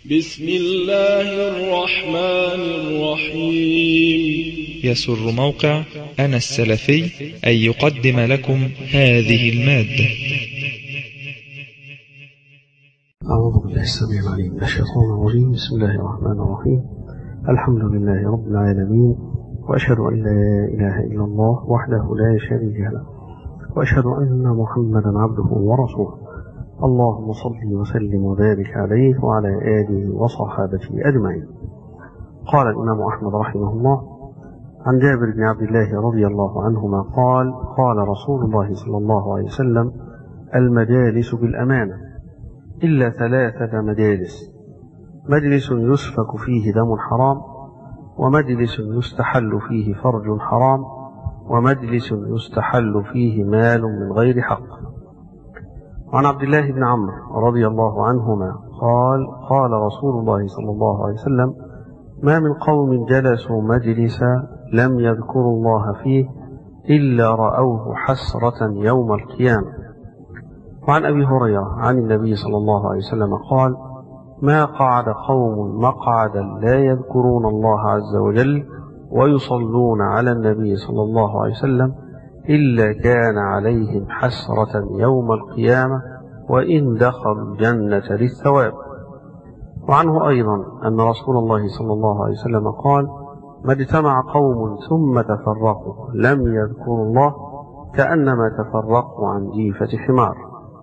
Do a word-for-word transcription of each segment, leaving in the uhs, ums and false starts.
بسم الله الرحمن الرحيم. يسر موقع أنا السلفي أن يقدم لكم هذه المادة. أعوذ بالله السميع العليم من الشيطان الرجيم. بسم الله الرحمن الرحيم. الحمد لله رب العالمين، وأشهد أن لا إله إلا الله وحده لا شريك له، وأشهد أن محمدا عبده ورسوله. اللهم صل وسلم وبارك عليه وعلى آله وصحابته أجمعين. قال الإمام أحمد رحمه الله عن جابر بن عبد الله رضي الله عنهما قال: قال رسول الله صلى الله عليه وسلم: المجالس بالأمانة إلا ثلاثة مجالس: مجلس يسفك فيه دم حرام، ومجلس يستحل فيه فرج حرام، ومجلس يستحل فيه مال من غير حق. وعن عبد الله بن عمرو رضي الله عنهما قال: قال رسول الله صلى الله عليه وسلم: ما من قوم جلسوا مجلسا لم يذكروا الله فيه إلا رأوه حسرة يوم القيامة. وعن أبي هريرة عن النبي صلى الله عليه وسلم قال: ما قعد قوم مقعدا لا يذكرون الله عز وجل ويصلون على النبي صلى الله عليه وسلم إلا كان عليهم حسرة يوم القيامة وإن دخلوا الجنة للثواب. وعنه أيضا أن رسول الله صلى الله عليه وسلم قال: ما اجتمع قوم ثم تفرقوا لم يذكروا الله كأنما تفرقوا عن جيفة حمار.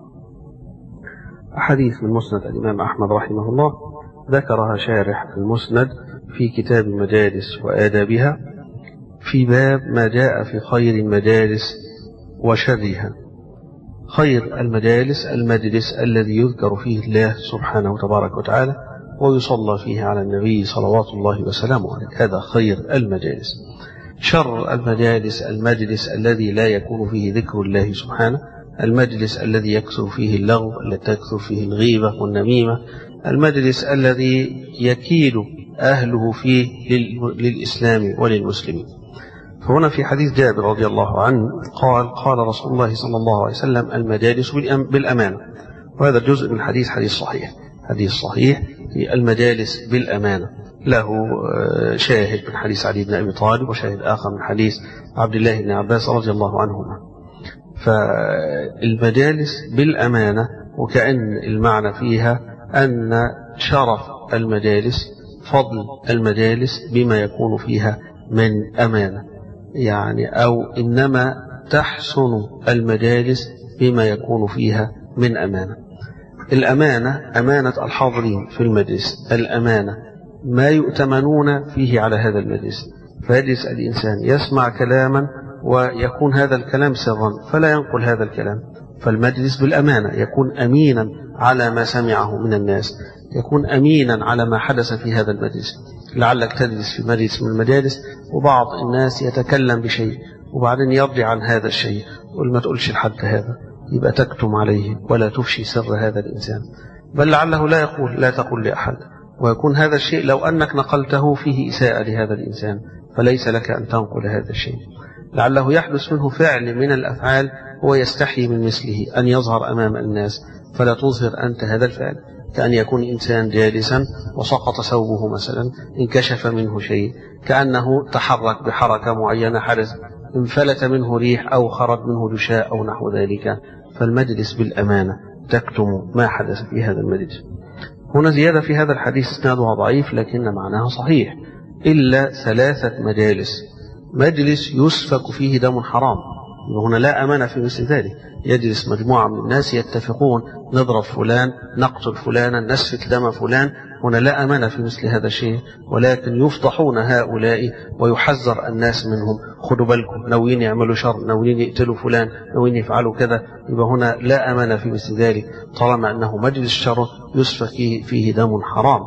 أحاديث من مسند الإمام أحمد رحمه الله ذكرها شارح المسند في كتاب المجالس وآدابها في باب ما جاء في خير المجالس وشرها. خير المجالس المجلس الذي يذكر فيه الله سبحانه وتبارك وتعالى ويصلى فيه على النبي صلوات الله وسلامه عليه، هذا خير المجالس. شر المجالس المجلس الذي لا يكون فيه ذكر الله سبحانه، المجلس الذي يكثر فيه اللغو، الذي تكثر فيه الغيبة والنميمة، المجلس الذي يكيل أهله فيه للإسلام وللمسلمين. فهنا في حديث جابر رضي الله عنه قال: قال رسول الله صلى الله عليه وسلم: المجالس بالأمانة. وهذا الجزء من الحديث حديث صحيح، حديث صحيح في المجالس بالأمانة، له شاهد من حديث علي بن أبي طالب وشاهد آخر من حديث عبد الله بن عباس رضي الله عنهما. فالمجالس بالأمانة، وكأن المعنى فيها أن شرف المجالس فضل المجالس بما يكون فيها من أمانة، يعني أو إنما تحسن المجالس بما يكون فيها من أمانة. الأمانة أمانة الحاضرين في المجلس، الأمانة ما يؤتمنون فيه على هذا المجلس. فيجلس الإنسان يسمع كلاما ويكون هذا الكلام سرا فلا ينقل هذا الكلام، فالمجلس بالأمانة يكون أمينا على ما سمعه من الناس، يكون أمينا على ما حدث في هذا المجلس. لعلك تجلس في مجلس من المجالس وبعض الناس يتكلم بشيء وبعدين يرضي عن هذا الشيء وقل ما تقولش لحد هذا، يبقى تكتم عليه ولا تفشي سر هذا الإنسان، بل لعله لا يقول لا تقول لأحد، ويكون هذا الشيء لو أنك نقلته فيه إساءة لهذا الإنسان فليس لك أن تنقل هذا الشيء. لعله يحدث منه فعل من الأفعال هو يستحي من مثله أن يظهر أمام الناس فلا تظهر أنت هذا الفعل، كأن يكون إنسان جالسا وسقط ثوبه مثلا، انكشف منه شيء، كأنه تحرك بحركة معينة حدث، انفلت منه ريح أو خرج منه دشاء أو نحو ذلك. فالمجلس بالأمانة تكتم ما حدث في هذا المجلس. هنا زيادة في هذا الحديث اسنادها ضعيف لكن معناها صحيح: إلا ثلاثة مجالس: مجلس يسفك فيه دم حرام، هنا لا أمانة في مثل ذلك. يجلس مجموعة من الناس يتفقون نضرب فلان، نقتل فلانا، نسفك دم فلان، هنا لا أمانة في مثل هذا الشيء، ولكن يفضحون هؤلاء ويحذر الناس منهم: خدوا بالكم، ناويين يعملوا شر، ناويين يقتلوا فلان، ناويين يفعلوا كذا. يبقى هنا لا أمانة في مثل ذلك طالما أنه مجلس شر يسفك فيه دم حرام.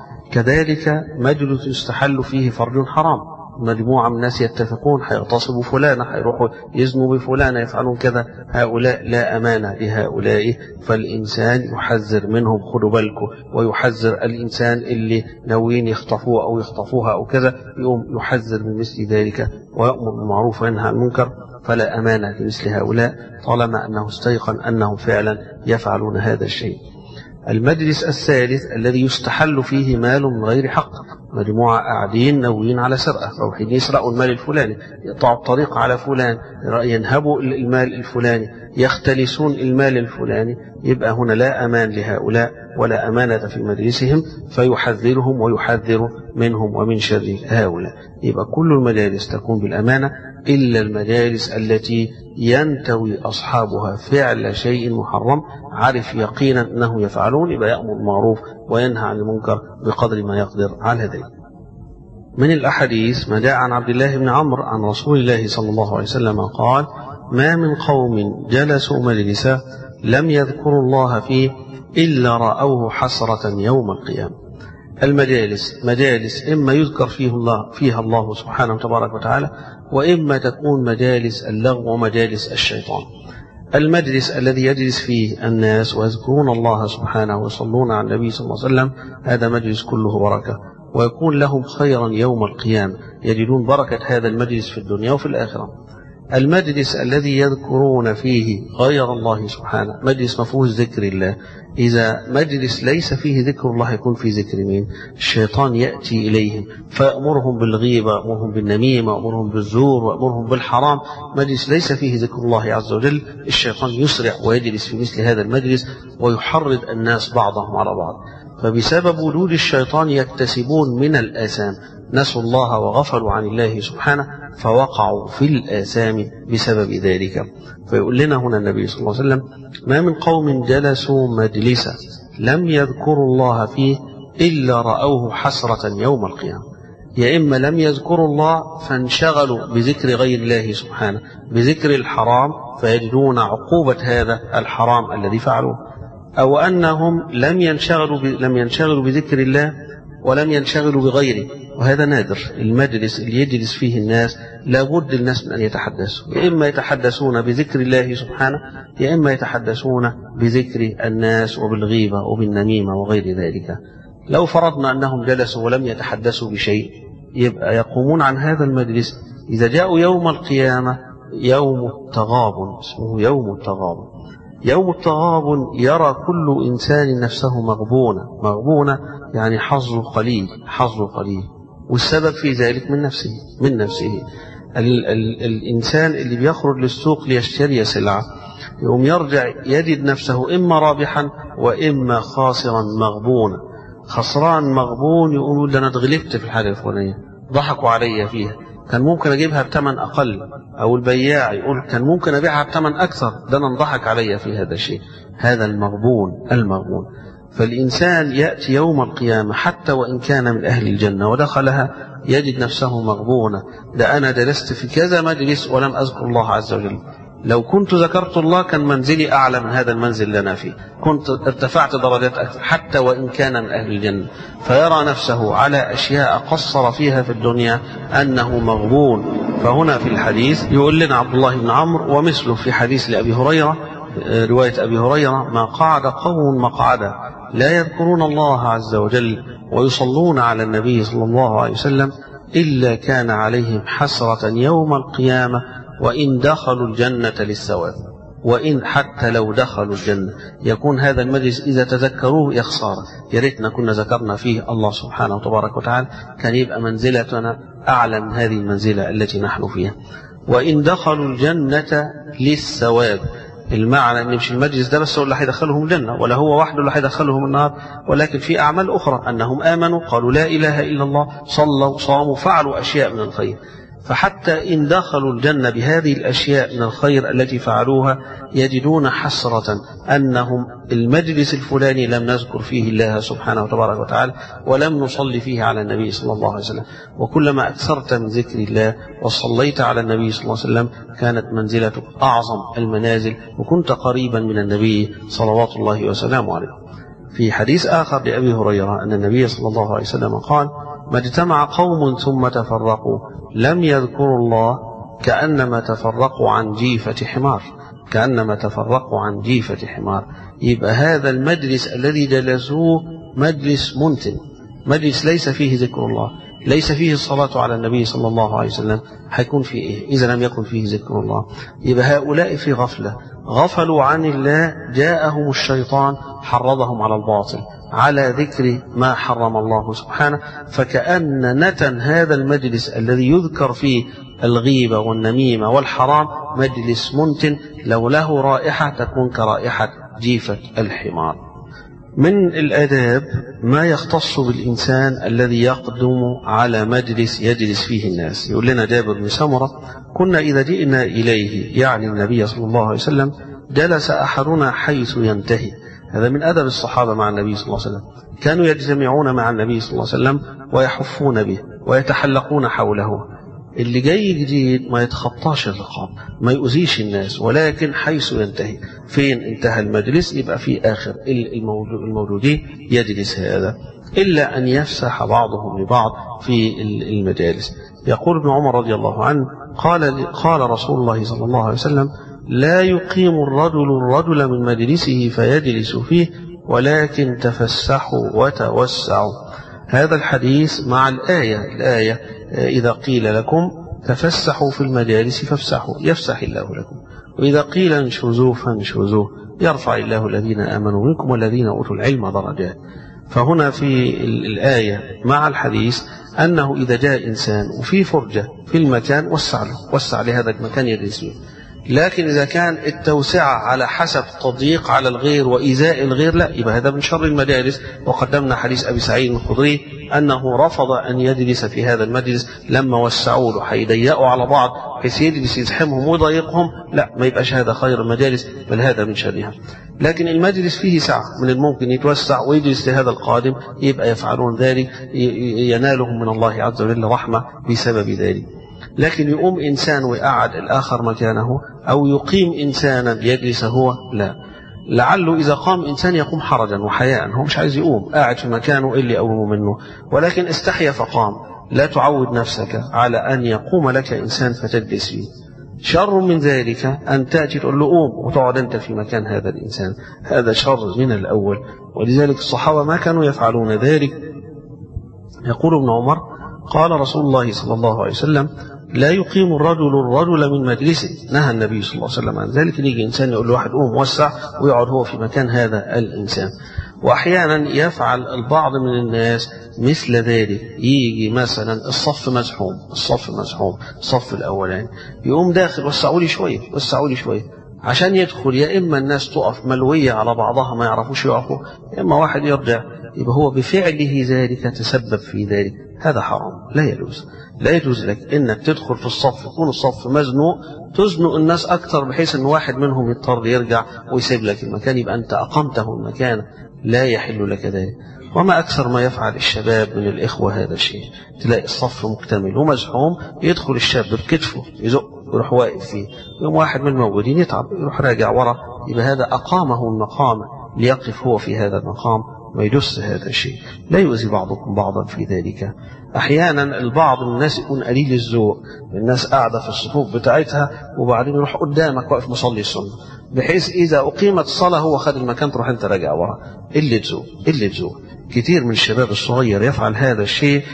كذلك مجلس يستحل فيه فرج حرام، مجموعة من الناس يتفقون هيغتصبوا فلانة، هيروحوا يزنوا بفلانة، يفعلون كذا، هؤلاء لا أمانة لهؤلاء، فالإنسان يحذر منهم: خدوا بالكم، ويحذر الإنسان اللي ناويين يخطفوه أو يخطفوها أو كذا، يقوم يحذر من مثل ذلك ويأمر بالمعروف وينهى عن المنكر. فلا أمانة لمثل هؤلاء طالما أنه استيقن أنهم فعلا يفعلون هذا الشيء. المجلس الثالث الذي يستحل فيه مال من غير حق، مجموعة قاعدين ناويين على سرقة، رايحين يسرقوا المال الفلاني، يقطعوا الطريق على فلان، ينهبوا المال الفلاني، يختلسون المال الفلاني، يبقى هنا لا أمان لهؤلاء ولا أمانة في مجلسهم، فيحذرهم ويحذر منهم ومن شر هؤلاء. يبقى كل المجالس تكون بالأمانة إلا المجالس التي ينتوي أصحابها فعل شيء محرم، عارف يقينا أنه يفعلون، يبقى يأمر بالمعروف وينهى عن المنكر بقدر ما يقدر على ذلك. من الأحاديث ما جاء عن عبد الله بن عمرو عن رسول الله صلى الله عليه وسلم قال: ما من قوم جلسوا مجلسا لم يذكروا الله فيه إلا رأوه حسرة يوم القيامة. المجالس مجالس إما يذكر فيه الله فيها الله سبحانه وتبارك وتعالى، وإما تكون مجالس اللغو ومجالس الشيطان. المجلس الذي يجلس فيه الناس ويذكرون الله سبحانه ويصلون على النبي صلى الله عليه وسلم، هذا مجلس كله بركة، ويكون لهم خيرا يوم القيامة، يجدون بركة هذا المجلس في الدنيا وفي الآخرة. المجلس الذي يذكرون فيه غير الله سبحانه، مجلس مفهوش ذكر الله. إذا مجلس ليس فيه ذكر الله يكون فيه ذكر مين؟ الشيطان يأتي إليهم فيأمرهم بالغيبة، وأمرهم بالنميمة، وأمرهم بالزور، وأمرهم بالحرام. مجلس ليس فيه ذكر الله عز وجل، الشيطان يسرع ويجلس في مثل هذا المجلس ويحرض الناس بعضهم على بعض، فبسبب وجود الشيطان يكتسبون من الآثام، نسوا الله وغفلوا عن الله سبحانه فوقعوا في الآثام بسبب ذلك. فيقول لنا هنا النبي صلى الله عليه وسلم: ما من قوم جلسوا مجلسا لم يذكروا الله فيه إلا رأوه حسرة يوم القيامة. يا إما لم يذكروا الله فانشغلوا بذكر غير الله سبحانه، بذكر الحرام، فيجدون عقوبة هذا الحرام الذي فعلوه، أو أنهم لم ينشغلوا لم ينشغلوا بذكر الله ولم ينشغلوا بغيره، وهذا نادر. المجلس اللي يجلس فيه الناس لابد الناس من أن يتحدثوا، يا إما يتحدثون بذكر الله سبحانه، يا إما يتحدثون بذكر الناس وبالغيبة وبالنميمة وغير ذلك. لو فرضنا أنهم جلسوا ولم يتحدثوا بشيء، يبقى يقومون عن هذا المجلس إذا جاءوا يوم القيامة يوم التغابن، اسمه يوم التغابن. يوم التغابن يرى كل إنسان نفسه مغبونة، مغبونة يعني حظه قليل، حظه قليل، والسبب في ذلك من نفسه من نفسه ال ال الإنسان اللي بيخرج للسوق ليشتري سلعة، يوم يرجع يجد نفسه إما رابحا وإما خاسرا مغبونا. خسران مغبون يقول ده أنا اتغلبت في الحاجة الفلانية، ضحكوا علي فيها، كان ممكن أجيبها بثمن أقل، أو البياع يقول كان ممكن أبيعها بثمن أكثر، ده أنا انضحك علي في هذا الشيء. هذا المغبون المغبون. فالإنسان يأتي يوم القيامة حتى وإن كان من أهل الجنة ودخلها يجد نفسه مغبونا، ده أنا جلست في كذا مجلس ولم أذكر الله عز وجل، لو كنت ذكرت الله كان منزلي أعلى من هذا المنزل اللي أنا فيه، كنت ارتفعت درجات أكثر حتى وإن كان من أهل الجنة. فيرى نفسه على أشياء قصر فيها في الدنيا أنه مغبون. فهنا في الحديث يقول لنا عبد الله بن عمرو ومثله في حديث لأبي هريرة، رواية أبي هريرة: ما قعد قوم مقعدا لا يذكرون الله عز وجل ويصلون على النبي صلى الله عليه وسلم إلا كان عليهم حسرة يوم القيامة وإن دخلوا الجنة للثواب. وإن حتى لو دخلوا الجنة يكون هذا المجلس إذا تذكروه يا خسارة، يا ريتنا كنا ذكرنا فيه الله سبحانه وتبارك وتعالى، كان يبقى منزلتنا أعلى من هذه المنزلة التي نحن فيها. وإن دخلوا الجنة للثواب، المعنى ان مش المجلس ده بس هو اللي هيدخلهم الجنه، ولا هو وحده اللي هيدخلهم النار، ولكن في اعمال اخرى، انهم امنوا قالوا لا اله الا الله، صلوا صاموا فعلوا اشياء من الخير. فحتى إن دخلوا الجنة بهذه الأشياء من الخير التي فعلوها يجدون حسرة أنهم المجلس الفلاني لم نذكر فيه الله سبحانه وتبارك وتعالى ولم نصلي فيه على النبي صلى الله عليه وسلم. وكلما أكثرت من ذكر الله وصليت على النبي صلى الله عليه وسلم كانت منزلتك أعظم المنازل وكنت قريبا من النبي صلوات الله وسلامه عليه. في حديث آخر لأبي هريرة أن النبي صلى الله عليه وسلم قال: ما اجتمع قوم ثم تفرقوا لم يذكروا الله كأنما تفرقوا عن جيفة حمار، كأنما تفرقوا عن جيفة حمار. يبقى هذا المجلس الذي جلسوه مجلس منتن، مجلس ليس فيه ذكر الله، ليس فيه الصلاة على النبي صلى الله عليه وسلم، هيكون فيه إيه إذا لم يكن فيه ذكر الله؟ يبقى هؤلاء في غفلة، غفلوا عن الله، جاءهم الشيطان حرضهم على الباطل على ذكر ما حرم الله سبحانه، فكأن نتن هذا المجلس الذي يذكر فيه الغيبة والنميمة والحرام مجلس منتن لو له رائحة تكون كرائحة جيفة الحمار. من الآداب ما يختص بالإنسان الذي يقدم على مجلس يجلس فيه الناس. يقول لنا جابر بن سمرة: كنا إذا جئنا إليه يعني النبي صلى الله عليه وسلم جلس أحدنا حيث ينتهي. هذا من أدب الصحابة مع النبي صلى الله عليه وسلم، كانوا يجتمعون مع النبي صلى الله عليه وسلم ويحفون به ويتحلقون حوله. اللي جاي جديد ما يتخطاش الرقاب، ما يؤذيش الناس، ولكن حيث ينتهي. فين انتهى المجلس يبقى في آخر الموجودين يجلس هذا، إلا أن يفسح بعضهم لبعض في المجالس. يقول ابن عمر رضي الله عنه: قال قال رسول الله صلى الله عليه وسلم: لا يقيم الرجل الرجل من مجلسه فيجلس فيه، ولكن تفسحوا وتوسعوا. هذا الحديث مع الآية الآية إذا قيل لكم تفسحوا في المجالس فافسحوا يفسح الله لكم، وإذا قيل انشزوا فانشزوا يرفع الله الذين آمنوا منكم والذين أوتوا العلم درجات. فهنا في الآية مع الحديث أنه إذا جاء إنسان وفي فرجة في المكان وسع له، وسع لهذا المكان يجلس فيه. لكن إذا كان التوسعة على حسب تضييق على الغير وإيذاء الغير لا، يبقى هذا من شر المجالس. وقدمنا حديث أبي سعيد الخدري أنه رفض أن يجلس في هذا المجلس لما وسعوا له، حيضيقوا على بعض بحيث يجلس يزحمهم ويضايقهم، لا ما يبقاش هذا خير المجالس، بل هذا من شرها. لكن المجلس فيه سعة، من الممكن يتوسع ويجلس لهذا القادم، يبقى يفعلون ذلك، ينالهم من الله عز وجل رحمة بسبب ذلك. لكن يقوم إنسان ويقعد الآخر مكانه، أو يقيم إنسانا يجلس هو، لا. لعله إذا قام إنسان يقوم حرجا وحياء، هو مش عايز يقوم، قاعد في مكانه اللي يقوم منه، ولكن استحيا فقام. لا تعود نفسك على أن يقوم لك إنسان فتجلس فيه. شر من ذلك أن تأتي تقول له قوم وتقعد أنت في مكان هذا الإنسان، هذا شر من الأول. ولذلك الصحابة ما كانوا يفعلون ذلك. يقول ابن عمر: قال رسول الله صلى الله عليه وسلم: لا يقيم الرجل الرجل من مجلسه. نهى النبي صلى الله عليه وسلم عن ذلك. يجي إنسان يقول له واحد قوم وسع ويقعد هو في مكان هذا الإنسان. وأحيانا يفعل البعض من الناس مثل ذلك، يجي مثلا الصف مزحوم، الصف مزحوم الصف الأولاني، يقوم داخل وسعوا لي شوية وسعوا لي شوية عشان يدخل. يا إما الناس تقف ملوية على بعضها ما يعرفوش يقفوا، يا إما واحد يرجع، يبقى هو بفعله ذلك تسبب في ذلك. هذا حرام، لا يجوز. لا يجوز لك انك تدخل في الصف يكون الصف مزنوق، تزنق الناس اكثر بحيث ان واحد منهم يضطر يرجع ويسيب لك المكان، يبقى انت اقمته المكان، لا يحل لك ذلك. وما اكثر ما يفعل الشباب من الاخوه هذا الشيء، تلاقي الصف مكتمل ومزحوم، يدخل الشاب بكتفه يزق يروح واقف فيه، يوم واحد من الموجودين يتعب يروح راجع ورا، يبقى هذا اقامه المقام ليقف هو في هذا المقام، ما يجوز هذا الشيء. لا يؤذي بعضكم بعضا في ذلك. أحيانا البعض من الناس يكون قليل الذوق، الناس قاعدة في الصفوف بتاعتها وبعدين يروح قدامك واقف مصلي السنة، بحيث إذا أقيمت الصلاة هو خد المكان تروح أنت راجع ورا. قلة ذوق، قلة ذوق. كتير من الشباب الصغير يفعل هذا الشيء،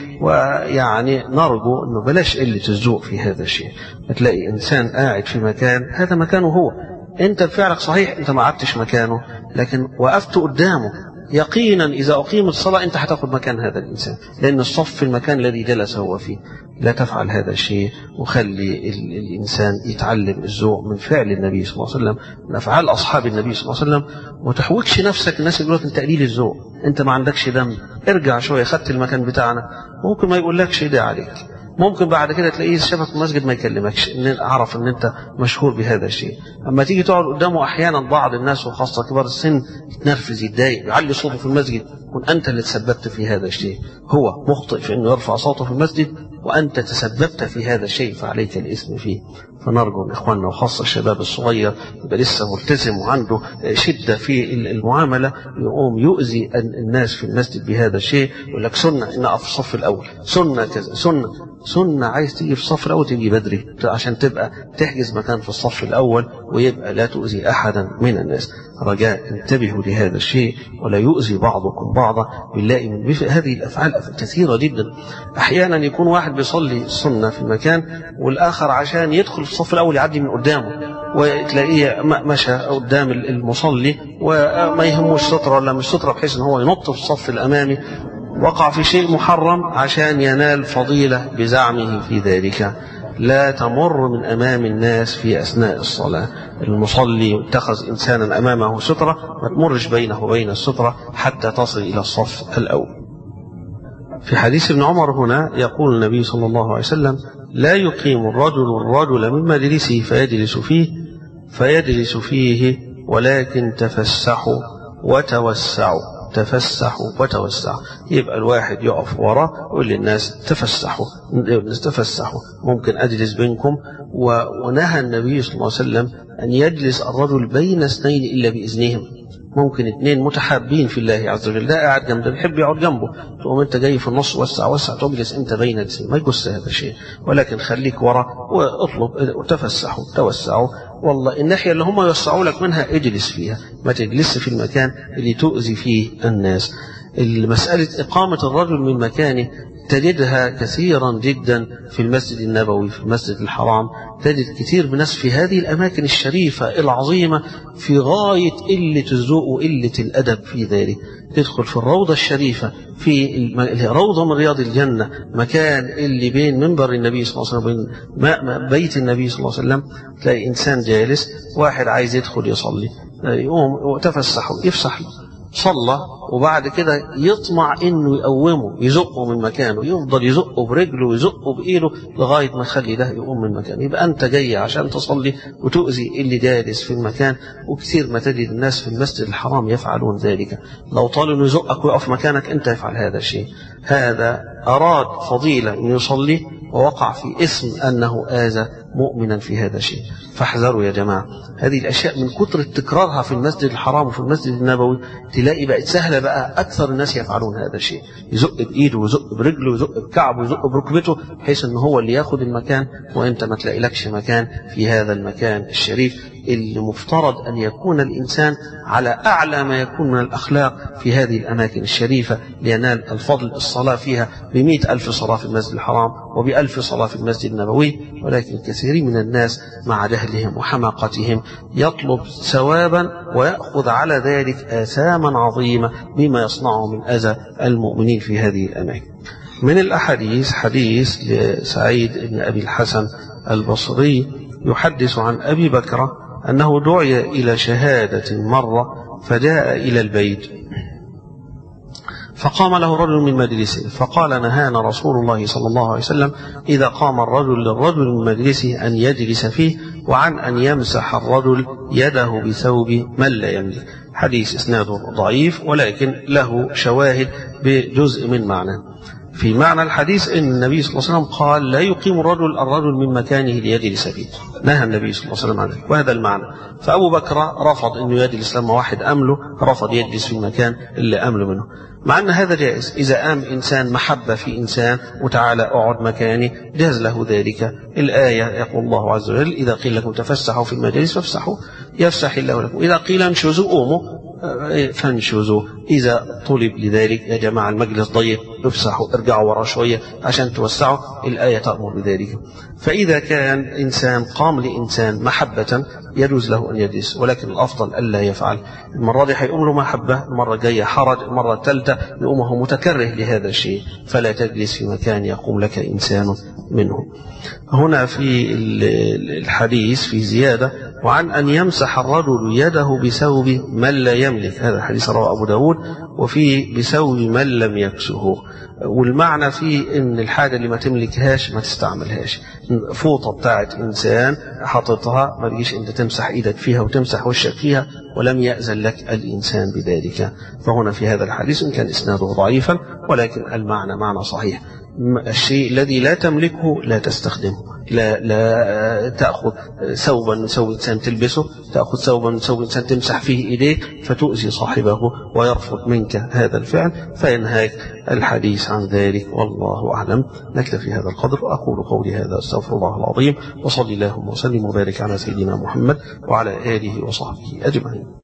ويعني نرجو أنه بلاش قلة الذوق في هذا الشيء. تلاقي إنسان قاعد في مكان هذا مكانه هو، أنت بفعلك صحيح أنت ما قعدتش مكانه، لكن وقفت قدامه يقينا إذا أقيمت الصلاة أنت هتاخد مكان هذا الإنسان، لأن الصف في المكان الذي جلس هو فيه. لا تفعل هذا الشيء، وخلي الإنسان يتعلم الذوق من فعل النبي صلى الله عليه وسلم، من أفعال أصحاب النبي صلى الله عليه وسلم. وتحوكش نفسك، الناس يقول لك أنت قليل الذوق، أنت ما عندكش دم، ارجع شوية، خدت المكان بتاعنا. ممكن ما يقول لكش ده عليك، ممكن بعد كده تلاقيه شافك في المسجد ما يكلمكش، ان اعرف ان انت مشهور بهذا الشيء. اما تيجي تقعد قدامه احيانا بعض الناس وخاصه كبار السن يتنرفز، يتضايق، يعلي صوته في المسجد، كن انت اللي تسببت في هذا الشيء. هو مخطئ في انه يرفع صوته في المسجد وانت تسببت في هذا الشيء، فعليك الاثم فيه. فنرجو من اخواننا وخاصه الشباب الصغير يبقى لسه ملتزم وعنده شده في المعامله، يقوم يؤذي الناس في المسجد بهذا الشيء، يقول لك سنه ان اقف في الصف الاول، سنه كذا، سنه. سنة عايز تيجي في الصف الأول تيجي بدري عشان تبقى تحجز مكان في الصف الأول ويبقى لا تؤذي أحدا من الناس. رجاء انتبهوا لهذا الشيء ولا يؤذي بعضكم بعضا. بنلاقي من هذه الأفعال كثيرة جدا. أحيانا يكون واحد بيصلي السنة في المكان والآخر عشان يدخل في الصف الأول يعدي من قدامه وتلاقيه مشى قدام المصلي وما يهموش سترة ولا مش سترة بحيث ان هو ينط في الصف الأمامي، وقع في شيء محرم عشان ينال فضيلة بزعمه في ذلك. لا تمر من أمام الناس في أثناء الصلاة. المصلي اتخذ إنسانا أمامه سترة ما تمرش بينه وبين السترة حتى تصل إلى الصف الأول. في حديث ابن عمر هنا يقول النبي صلى الله عليه وسلم: لا يقيم الرجل الرجل من مجلسه فيجلس فيه فيجلس فيه ولكن تفسحوا وتوسعوا. تفسحوا وتوسعوا. يبقى الواحد يقف وراء ويقول للناس تفسحوا تفسحوا ممكن أجلس بينكم. ونهى النبي صلى الله عليه وسلم أن يجلس الرجل بين اثنين إلا بإذنهم. ممكن اثنين متحابين في الله عز وجل، ده قاعد جنب ده بيحب يقعد جنبه، تقوم انت جاي في النص وسع وسع تجلس انت بين الاثنين، ما يجوز هذا شيء. ولكن خليك ورا واطلب وتفسحوا توسعوا. والله الناحيه اللي هم يوسعوا لك منها اجلس فيها، ما تجلس في المكان اللي تؤذي فيه الناس. المسألة إقامة الرجل من مكانه تجدها كثيرا جدا في المسجد النبوي، في المسجد الحرام. تجد كثير من الناس في هذه الأماكن الشريفة العظيمة في غاية قلة الذوق وقلة الأدب في ذلك. تدخل في الروضة الشريفة في روضة من رياض الجنة، مكان اللي بين منبر النبي صلى الله عليه وسلم وبين بيت النبي صلى الله عليه وسلم، تلاقي إنسان جالس واحد عايز يدخل يصلي، يقوم وتفسح يفسح له، صلى وبعد كده يطمع انه يقومه يزقه من مكانه، يفضل يزقه برجله ويزقه بايده لغايه ما يخلي ده يقوم من مكانه. يبقى انت جاي عشان تصلي وتؤذي اللي جالس في المكان. وكثير ما تجد الناس في المسجد الحرام يفعلون ذلك. لو طال انه يزقك ويقف مكانك انت يفعل هذا الشيء. هذا اراد فضيله انه يصلي ووقع في اسم انه اذى مؤمنا في هذا الشيء. فاحذروا يا جماعه. هذه الاشياء من كثر تكرارها في المسجد الحرام وفي المسجد النبوي تلاقي بقت سهله، بقى اكثر الناس يفعلون هذا الشيء، يزق بايده ويزق برجله ويزق بكعبه ويزق بركبته بحيث ان هو اللي ياخذ المكان وانت ما تلاقي لكش مكان في هذا المكان الشريف اللي مفترض ان يكون الانسان على اعلى ما يكون من الاخلاق في هذه الاماكن الشريفه لينال الفضل. الصلاه فيها بمئة الف صلاه في المسجد الحرام وبألف صلاه في المسجد النبوي. ولكن كثيرين من الناس مع جهلهم وحماقتهم يطلب ثوابا ويأخذ على ذلك آثاما عظيمة بما يصنعه من أذى المؤمنين في هذه الأماكن. من الأحاديث حديث لسعيد بن أبي الحسن البصري يحدث عن أبي بكر أنه دعي إلى شهادة مرة فجاء إلى البيت فقام له رجل من مجلسه فقال: نهانا رسول الله صلى الله عليه وسلم إذا قام الرجل للرجل من مجلسه أن يجلس فيه وعن أن يمسح الرجل يده بثوب من لا يملك. حديث إسناده ضعيف ولكن له شواهد بجزء من معنى. في معنى الحديث أن النبي صلى الله عليه وسلم قال: لا يقيم الرجل الرجل من مكانه ليجلس فيه. نهى النبي صلى الله عليه وسلم عنه، وهذا المعنى. فأبو بكر رفض أنه يجلس لما واحد أمله، رفض يجلس في المكان اللي أمله منه، مع أن هذا جائز. إذا قام إنسان محبة في إنسان وتعالى أقعد مكاني جاز له ذلك. الآية يقول الله عز وجل: إذا قيل لكم تفسحوا في المجالس فافسحوا يفسح الله لكم، إذا قيل انشزوا قوموا فانشزوا. إذا طلب لذلك يا جماعة المجلس ضيق افسحوا ارجعوا ورا شوية عشان توسعوا، الآية تأمر بذلك. فإذا كان إنسان قام لإنسان محبة يجوز له أن يجلس، ولكن الأفضل ألا يفعل. المرة دي هيقوم له محبة، المرة الجاية حرج، المرة الثالثة يقوم هو متكره لهذا الشيء، فلا تجلس في مكان يقوم لك إنسان منه. هنا في الحديث في زيادة: وعن أن يمسح الرجل يده بثوب من لا يملك. هذا الحديث رواه أبو داود. وفيه بثوب من لم يكسه، والمعنى فيه ان الحاجة اللي ما تملكهاش ما تستعملهاش. فوطة بتاعت انسان حطتها ما تجيش انت تمسح ايدك فيها وتمسح وشك فيها ولم يأذن لك الانسان بذلك. فهنا في هذا الحديث ان كان اسناده ضعيفا ولكن المعنى معنى صحيح. الشيء الذي لا تملكه لا تستخدمه، لا لا تأخذ ثوبا من ثوب إنسان تلبسه، تأخذ ثوبا من ثوب إنسان تمسح فيه إيديك فتؤذي صاحبه ويرفض منك هذا الفعل فينهاك الحديث عن ذلك. والله أعلم. نكتفي هذا القدر. أقول قولي هذا أستغفر الله العظيم، وصلي اللهم وسلم وبارك على سيدنا محمد وعلى آله وصحبه أجمعين.